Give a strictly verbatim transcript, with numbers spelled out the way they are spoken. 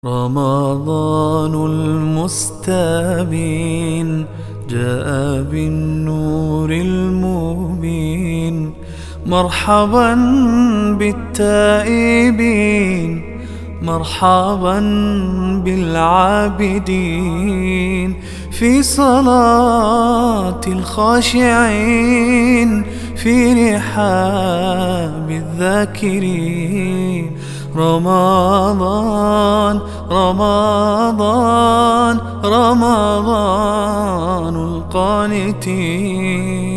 رمضان المستبين جاء بالنور المبين، مرحبا بالتائبين، مرحبا بالعابدين، في صلاة الخاشعين، في رحاب الذاكرين. رمضان رمضان رمضان القانتين.